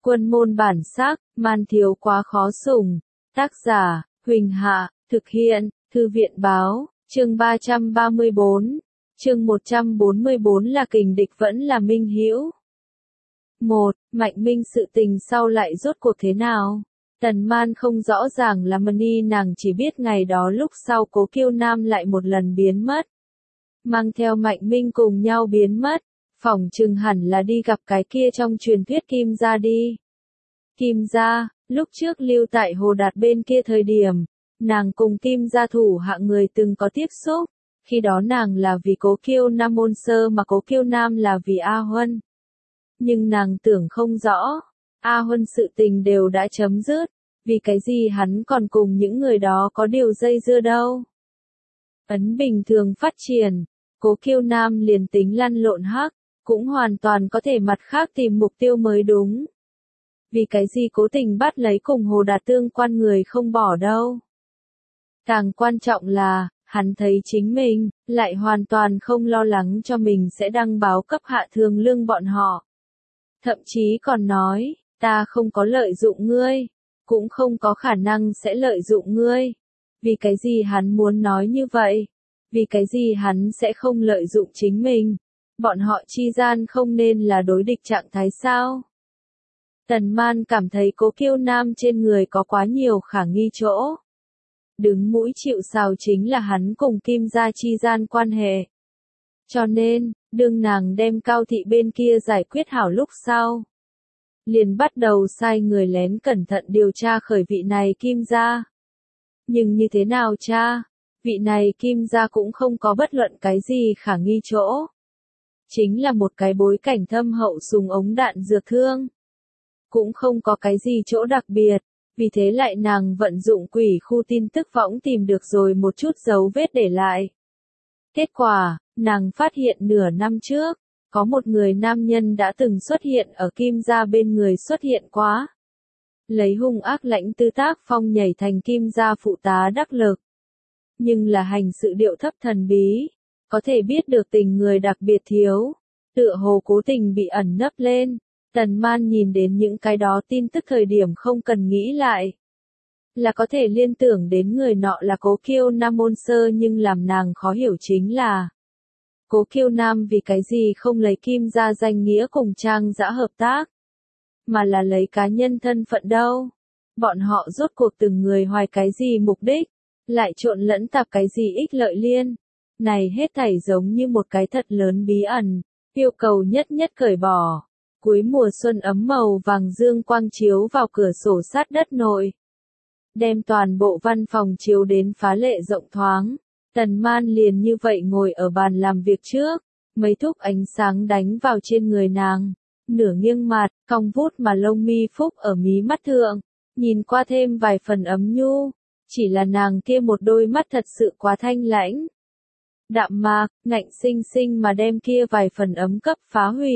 Quân môn bản sắc, man thiếu quá khó sủng. Tác giả, Huỳnh Hạ, thực hiện, Thư viện báo, chương 334, chương 144 là kình địch vẫn là minh hữu. 1. Mạnh Minh sự tình sau lại rốt cuộc thế nào? Tần Man không rõ ràng là Mani, nàng chỉ biết ngày đó lúc sau Cố Kiêu Nam lại một lần biến mất. Mang theo Mạnh Minh cùng nhau biến mất, phỏng chừng hẳn là đi gặp cái kia trong truyền thuyết Kim gia đi. Kim gia, lúc trước lưu tại Hồ Đạt bên kia thời điểm, nàng cùng Kim gia thủ hạ người từng có tiếp xúc, khi đó nàng là vì Cố Kiêu Nam môn sơ mà Cố Kiêu Nam là vì A Huân. Nhưng nàng tưởng không rõ, A Huân sự tình đều đã chấm dứt, vì cái gì hắn còn cùng những người đó có điều dây dưa đâu. Ấn bình thường phát triển, Cố Kiêu Nam liền tính lăn lộn hắc, cũng hoàn toàn có thể mặt khác tìm mục tiêu mới đúng. Vì cái gì cố tình bắt lấy cùng Hồ Đạt tương quan người không bỏ đâu. Càng quan trọng là, hắn thấy chính mình, lại hoàn toàn không lo lắng cho mình sẽ đăng báo cấp hạ thường lương bọn họ. Thậm chí còn nói, ta không có lợi dụng ngươi, cũng không có khả năng sẽ lợi dụng ngươi. Vì cái gì hắn muốn nói như vậy? Vì cái gì hắn sẽ không lợi dụng chính mình? Bọn họ chi gian không nên là đối địch trạng thái sao? Tần Man cảm thấy Cố Kiêu Nam trên người có quá nhiều khả nghi chỗ. Đứng mũi chịu sào chính là hắn cùng Kim gia chi gian quan hệ. Cho nên, đương nàng đem Cao thị bên kia giải quyết hảo lúc sau, liền bắt đầu sai người lén cẩn thận điều tra khởi vị này Kim gia. Nhưng như thế nào cha? Vị này Kim gia cũng không có bất luận cái gì khả nghi chỗ. Chính là một cái bối cảnh thâm hậu súng ống đạn dược thương. Cũng không có cái gì chỗ đặc biệt, vì thế lại nàng vận dụng quỷ khu tin tức võng tìm được rồi một chút dấu vết để lại. Kết quả, nàng phát hiện nửa năm trước, có một người nam nhân đã từng xuất hiện ở Kim gia bên người xuất hiện quá. Lấy hung ác lãnh tư tác phong nhảy thành Kim gia phụ tá đắc lực. Nhưng là hành sự điệu thấp thần bí, có thể biết được tình người đặc biệt thiếu, tựa hồ cố tình bị ẩn nấp lên. Tần Man nhìn đến những cái đó tin tức thời điểm không cần nghĩ lại. Là có thể liên tưởng đến người nọ là Cố Kiêu Nam môn sơ, nhưng làm nàng khó hiểu chính là Cố Kiêu Nam vì cái gì không lấy Kim gia danh nghĩa cùng Trang Dã hợp tác, mà là lấy cá nhân thân phận đâu. Bọn họ rốt cuộc từng người hoài cái gì mục đích, lại trộn lẫn tạp cái gì ích lợi liên. Này hết thảy giống như một cái thật lớn bí ẩn, yêu cầu nhất nhất cởi bỏ. Cuối mùa xuân ấm màu vàng dương quang chiếu vào cửa sổ sát đất nội. Đem toàn bộ văn phòng chiếu đến phá lệ rộng thoáng. Tần Man liền như vậy ngồi ở bàn làm việc trước. Mấy thúc ánh sáng đánh vào trên người nàng. Nửa nghiêng mặt, cong vút mà lông mi phúc ở mí mắt thượng. Nhìn qua thêm vài phần ấm nhu. Chỉ là nàng kia một đôi mắt thật sự quá thanh lãnh. Đạm mạc, ngạnh xinh xinh mà đem kia vài phần ấm cấp phá hủy.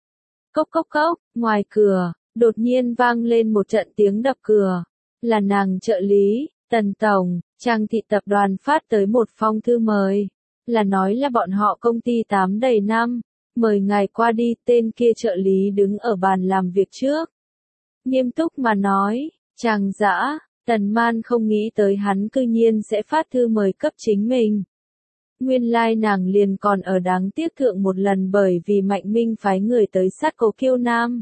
Cốc cốc cốc, ngoài cửa, đột nhiên vang lên một trận tiếng đập cửa. Là nàng trợ lý, Tần Tổng, Trang thị tập đoàn phát tới một phong thư mời. Là nói là bọn họ công ty 8 đầy năm, mời ngài qua đi. Tên kia trợ lý đứng ở bàn làm việc trước. Nghiêm túc mà nói, Trang Dã, Tần Man không nghĩ tới hắn cư nhiên sẽ phát thư mời cấp chính mình. Nguyên lai nàng liền còn ở đáng tiếc thượng một lần bởi vì Mạnh Minh phái người tới sát Cố Kiêu Nam.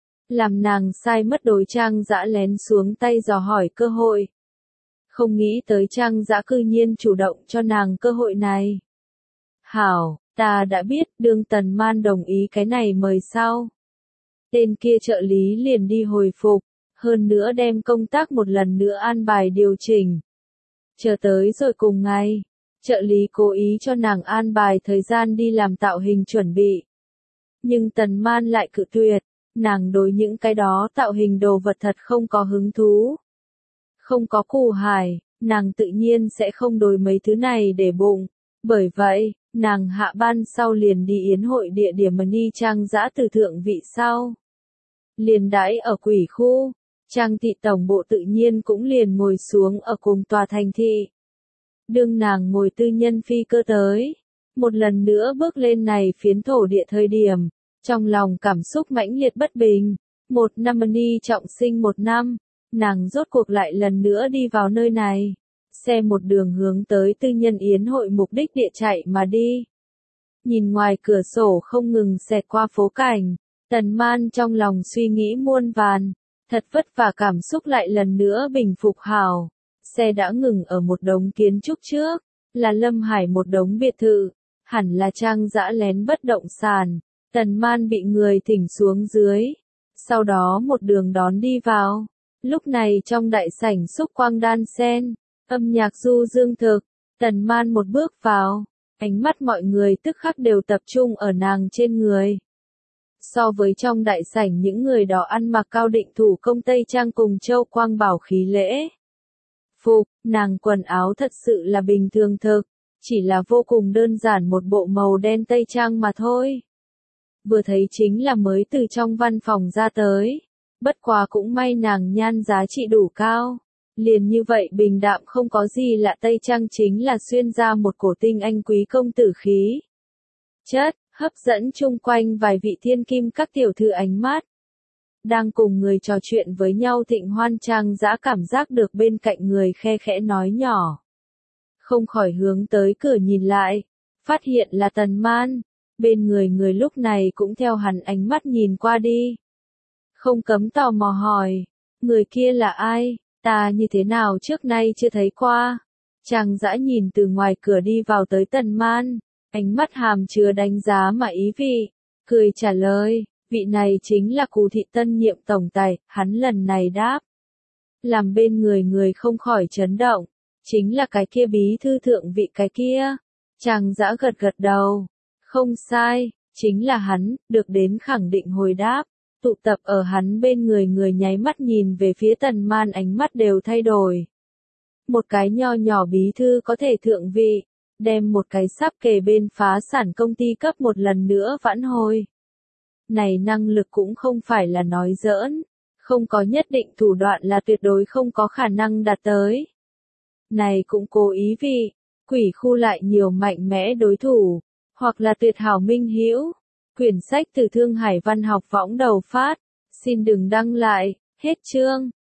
Làm nàng sai mất đối Trang Dã lén xuống tay dò hỏi cơ hội. Không nghĩ tới Trang Dã cư nhiên chủ động cho nàng cơ hội này. Hảo, ta đã biết, đương Tần Man đồng ý cái này mời sau. Tên kia trợ lý liền đi hồi phục, hơn nữa đem công tác một lần nữa an bài điều chỉnh. Chờ tới rồi cùng ngày. Trợ lý cố ý cho nàng an bài thời gian đi làm tạo hình chuẩn bị. Nhưng Tần Man lại cự tuyệt, nàng đối những cái đó tạo hình đồ vật thật không có hứng thú. Không có củ hải, nàng tự nhiên sẽ không đối mấy thứ này để bụng. Bởi vậy, nàng hạ ban sau liền đi yến hội địa điểm Mani Trang Dã từ thượng vị sau. Liền đãi ở quỷ khu, Trang thị tổng bộ tự nhiên cũng liền ngồi xuống ở cùng tòa thành thị. Đương nàng ngồi tư nhân phi cơ tới, một lần nữa bước lên này phiến thổ địa thời điểm, trong lòng cảm xúc mãnh liệt bất bình, Một năm ni trọng sinh một năm, nàng rốt cuộc lại lần nữa đi vào nơi này. Xe một đường hướng tới tư nhân yến hội mục đích địa chạy mà đi. Nhìn ngoài cửa sổ không ngừng xẹt qua phố cảnh, Tần Man trong lòng suy nghĩ muôn vàn, thật vất vả cảm xúc lại lần nữa bình phục hảo. Xe đã ngừng ở một đống kiến trúc trước, là Lâm Hải một đống biệt thự, hẳn là Trang Dã lén bất động sản. Tần Man bị người thỉnh xuống dưới, sau đó một đường đón đi vào. Lúc này trong đại sảnh xúc quang đan sen, âm nhạc du dương thực, Tần Man một bước vào, ánh mắt mọi người tức khắc đều tập trung ở nàng trên người. So với trong đại sảnh những người đó ăn mặc cao định thủ công tây trang cùng châu quang bảo khí lễ phục, nàng quần áo thật sự là bình thường thực, chỉ là vô cùng đơn giản một bộ màu đen tây trang mà thôi. Vừa thấy chính là mới từ trong văn phòng ra tới, bất quá cũng may nàng nhan giá trị đủ cao. Liền như vậy bình đạm không có gì lạ tây trang chính là xuyên ra một cổ tinh anh quý công tử khí. Chất, hấp dẫn chung quanh vài vị thiên kim các tiểu thư ánh mắt. Đang cùng người trò chuyện với nhau Thịnh Hoan Trang Dã cảm giác được bên cạnh người khe khẽ nói nhỏ. Không khỏi hướng tới cửa nhìn lại, phát hiện là Tần Man, bên người lúc này cũng theo hắn ánh mắt nhìn qua đi. Không cấm tò mò hỏi, người kia là ai, ta như thế nào trước nay chưa thấy qua. Trang Dã nhìn từ ngoài cửa đi vào tới Tần Man, ánh mắt hàm chứa đánh giá mà ý vị, cười trả lời, vị này chính là Cù thị tân nhiệm tổng tài, hắn lần này đáp. Làm bên người không khỏi chấn động, chính là cái kia bí thư thượng vị cái kia. Trang Dã gật đầu, không sai, chính là hắn, được đến khẳng định hồi đáp. Tụ tập ở hắn bên người nháy mắt nhìn về phía Tần Man ánh mắt đều thay đổi. Một cái nho nhỏ bí thư có thể thượng vị, đem một cái sắp kề bên phá sản công ty cấp một lần nữa vãn hồi. Này năng lực cũng không phải là nói giỡn, không có nhất định thủ đoạn là tuyệt đối không có khả năng đạt tới. Này cũng cố ý vị, quỷ khu lại nhiều mạnh mẽ đối thủ, hoặc là tuyệt hảo minh hữu. Quyển sách từ Thương Hải Văn học võng đầu phát, xin đừng đăng lại, hết chương.